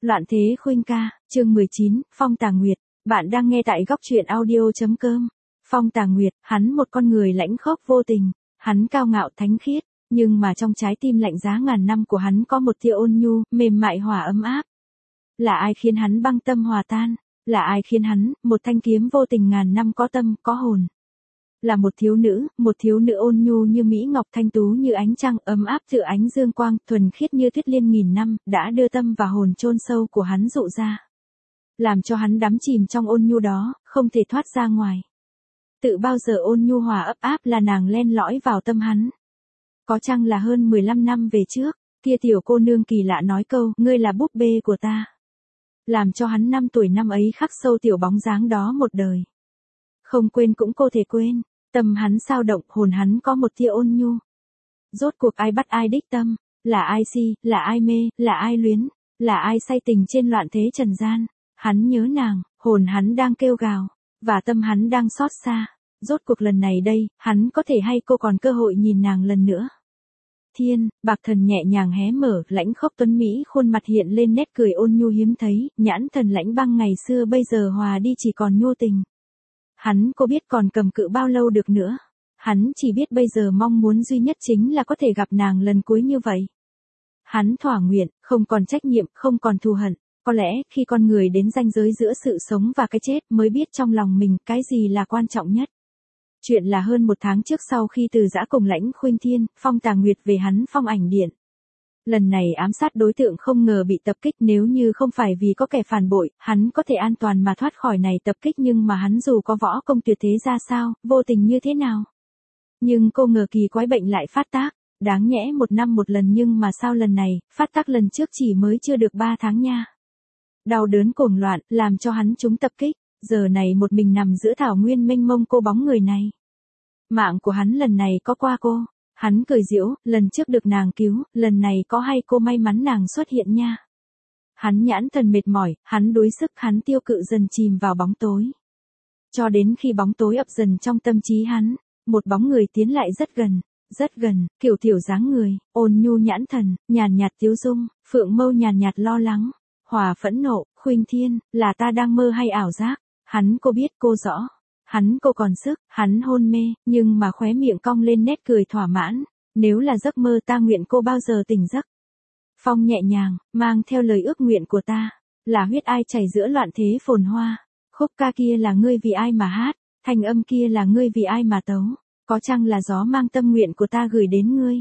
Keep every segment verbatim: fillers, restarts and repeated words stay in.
Loạn thế khuynh ca, chương mười chín, Phong Tà Nguyệt. Bạn đang nghe tại góc truyện audio chấm com. Phong Tà Nguyệt, hắn một con người lãnh khốc vô tình, hắn cao ngạo thánh khiết, nhưng mà trong trái tim lạnh giá ngàn năm của hắn có một tia ôn nhu, mềm mại hòa ấm áp. Là ai khiến hắn băng tâm hòa tan? Là ai khiến hắn, một thanh kiếm vô tình ngàn năm có tâm, có hồn? Là một thiếu nữ, một thiếu nữ ôn nhu như mỹ ngọc thanh tú như ánh trăng, ấm áp tựa ánh dương quang, thuần khiết như tuyết liên nghìn năm, đã đưa tâm và hồn chôn sâu của hắn dụ ra. Làm cho hắn đắm chìm trong ôn nhu đó, không thể thoát ra ngoài. Tự bao giờ ôn nhu hòa ấp áp là nàng len lỏi vào tâm hắn. Có chăng là hơn mười lăm năm về trước, kia tiểu cô nương kỳ lạ nói câu, ngươi là búp bê của ta. Làm cho hắn năm tuổi năm ấy khắc sâu tiểu bóng dáng đó một đời. Không quên cũng cô thể quên. Tâm hắn sao động, hồn hắn có một tia ôn nhu. Rốt cuộc ai bắt ai đích tâm, là ai si, là ai mê, là ai luyến, là ai say tình trên loạn thế trần gian. Hắn nhớ nàng, hồn hắn đang kêu gào, và tâm hắn đang xót xa. Rốt cuộc lần này đây, hắn có thể hay cô còn cơ hội nhìn nàng lần nữa. Thiên, bạc thần nhẹ nhàng hé mở, lãnh khốc tuấn Mỹ khuôn mặt hiện lên nét cười ôn nhu hiếm thấy, nhãn thần lãnh băng ngày xưa bây giờ hòa đi chỉ còn nhu tình. Hắn cô biết còn cầm cự bao lâu được nữa. Hắn chỉ biết bây giờ mong muốn duy nhất chính là có thể gặp nàng lần cuối như vậy. Hắn thỏa nguyện, không còn trách nhiệm, không còn thù hận. Có lẽ khi con người đến ranh giới giữa sự sống và cái chết mới biết trong lòng mình cái gì là quan trọng nhất. Chuyện là hơn một tháng trước sau khi từ giã cùng lãnh khuynh thiên, Phong Tà Nguyệt về hắn phong ảnh điện. Lần này ám sát đối tượng không ngờ bị tập kích, nếu như không phải vì có kẻ phản bội, hắn có thể an toàn mà thoát khỏi này tập kích, nhưng mà hắn dù có võ công tuyệt thế ra sao, vô tình như thế nào. Nhưng cô ngờ kỳ quái bệnh lại phát tác, đáng nhẽ một năm một lần nhưng mà sao lần này, phát tác lần trước chỉ mới chưa được ba tháng nha. Đau đớn cuồng loạn, làm cho hắn trúng tập kích, giờ này một mình nằm giữa thảo nguyên mênh mông cô bóng người này. Mạng của hắn lần này có qua cô. Hắn cười giễu, lần trước được nàng cứu, lần này có hay cô may mắn nàng xuất hiện nha. Hắn nhãn thần mệt mỏi, hắn đuối sức, hắn tiêu cự dần chìm vào bóng tối. Cho đến khi bóng tối ập dần trong tâm trí hắn, một bóng người tiến lại rất gần, rất gần, kiểu tiểu dáng người, ôn nhu nhãn thần, nhàn nhạt tiếu dung, phượng mâu nhàn nhạt lo lắng, hòa phẫn nộ, khuynh thiên, là ta đang mơ hay ảo giác, hắn cô biết cô rõ. Hắn cô còn sức, hắn hôn mê, nhưng mà khóe miệng cong lên nét cười thỏa mãn. Nếu là giấc mơ ta nguyện cô bao giờ tỉnh giấc. Phong nhẹ nhàng, mang theo lời ước nguyện của ta. Là huyết ai chảy giữa loạn thế phồn hoa. Khúc ca kia là ngươi vì ai mà hát. Thanh âm kia là ngươi vì ai mà tấu. Có chăng là gió mang tâm nguyện của ta gửi đến ngươi.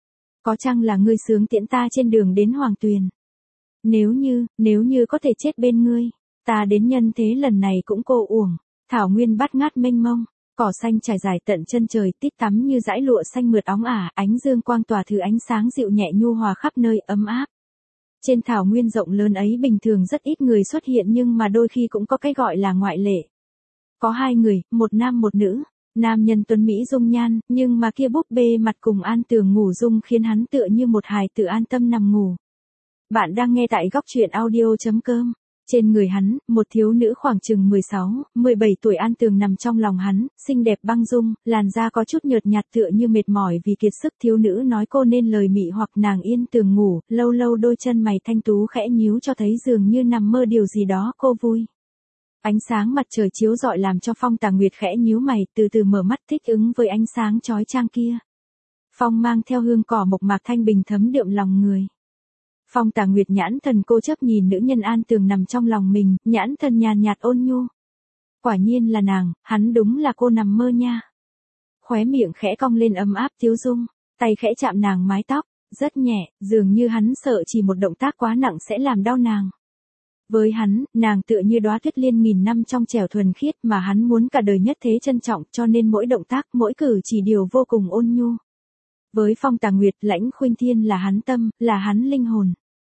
Có chăng là ngươi sướng tiễn ta trên đường đến hoàng tuyền. Nếu như, nếu như có thể chết bên ngươi. Ta đến nhân thế lần này cũng cô uổng. Thảo nguyên bát ngát mênh mông, cỏ xanh trải dài tận chân trời, tít tắm như dải lụa xanh mượt óng ả, ánh dương quang tỏa thứ ánh sáng dịu nhẹ nhu hòa khắp nơi ấm áp. Trên thảo nguyên rộng lớn ấy bình thường rất ít người xuất hiện, nhưng mà đôi khi cũng có cái gọi là ngoại lệ. Có hai người, một nam một nữ, nam nhân tuấn mỹ dung nhan, nhưng mà kia búp bê mặt cùng an tường ngủ dung khiến hắn tựa như một hài tử an tâm nằm ngủ. Bạn đang nghe tại góc truyện audio chấm com. Trên người hắn, một thiếu nữ khoảng chừng mười sáu, mười bảy tuổi an tường nằm trong lòng hắn, xinh đẹp băng dung, làn da có chút nhợt nhạt tựa như mệt mỏi vì kiệt sức. Thiếu nữ nói cô nên lời mị hoặc nàng yên tường ngủ, lâu lâu đôi chân mày thanh tú khẽ nhíu cho thấy dường như nằm mơ điều gì đó cô vui. Ánh sáng mặt trời chiếu rọi làm cho Phong Tà Nguyệt khẽ nhíu mày, từ từ mở mắt thích ứng với ánh sáng chói chang kia. Phong mang theo hương cỏ mộc mạc thanh bình thấm đượm lòng người. Phong Tà Nguyệt nhãn thần cô chấp nhìn nữ nhân an tường nằm trong lòng mình, nhãn thần nhàn nhạt ôn nhu. Quả nhiên là nàng, hắn đúng là cô nằm mơ nha. Khóe miệng khẽ cong lên ấm áp tiếu dung, tay khẽ chạm nàng mái tóc, rất nhẹ, dường như hắn sợ chỉ một động tác quá nặng sẽ làm đau nàng. Với hắn, nàng tựa như đóa tuyết liên nghìn năm trong trẻo thuần khiết mà hắn muốn cả đời nhất thế trân trọng, cho nên mỗi động tác, mỗi cử chỉ đều vô cùng ôn nhu. Với Phong Tà Nguyệt, lãnh khuynh thiên là hắn tâm, là hắn linh hồn.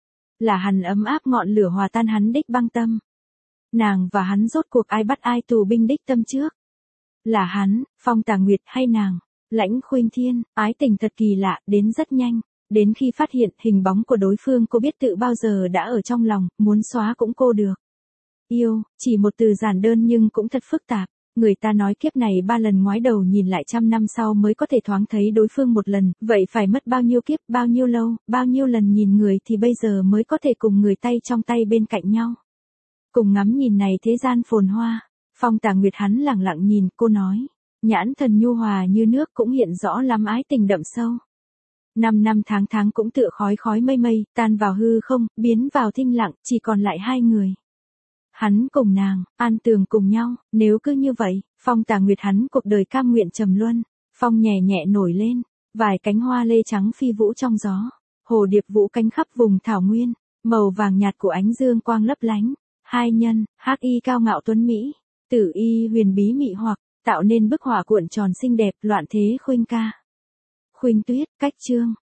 Là hắn ấm áp ngọn lửa hòa tan hắn đích băng tâm. Nàng và hắn rốt cuộc ai bắt ai tù binh đích tâm trước. Là hắn, Phong Tà Nguyệt hay nàng, lãnh khuynh thiên, ái tình thật kỳ lạ, đến rất nhanh. Đến khi phát hiện hình bóng của đối phương cô biết tự bao giờ đã ở trong lòng, muốn xóa cũng cô được. Yêu, chỉ một từ giản đơn nhưng cũng thật phức tạp. Người ta nói kiếp này ba lần ngoái đầu nhìn lại trăm năm sau mới có thể thoáng thấy đối phương một lần, vậy phải mất bao nhiêu kiếp, bao nhiêu lâu, bao nhiêu lần nhìn người thì bây giờ mới có thể cùng người tay trong tay bên cạnh nhau. Cùng ngắm nhìn này thế gian phồn hoa, Phong Tà Nguyệt hắn lặng lặng nhìn, cô nói. Nhãn thần nhu hòa như nước cũng hiện rõ lắm ái tình đậm sâu. Năm năm tháng tháng cũng tựa khói khói mây mây, tan vào hư không, biến vào thinh lặng, chỉ còn lại hai người. Hắn cùng nàng, an tường cùng nhau, nếu cứ như vậy, Phong Tà Nguyệt hắn cuộc đời cam nguyện trầm luân. Phong nhẹ nhẹ nổi lên, vài cánh hoa lê trắng phi vũ trong gió, hồ điệp vũ cánh khắp vùng thảo nguyên, màu vàng nhạt của ánh dương quang lấp lánh. Hai nhân, hắc y cao ngạo tuấn mỹ, tử y huyền bí mị hoặc, tạo nên bức họa cuộn tròn xinh đẹp, loạn thế khuynh ca. Khuynh Tuyết, cách chương.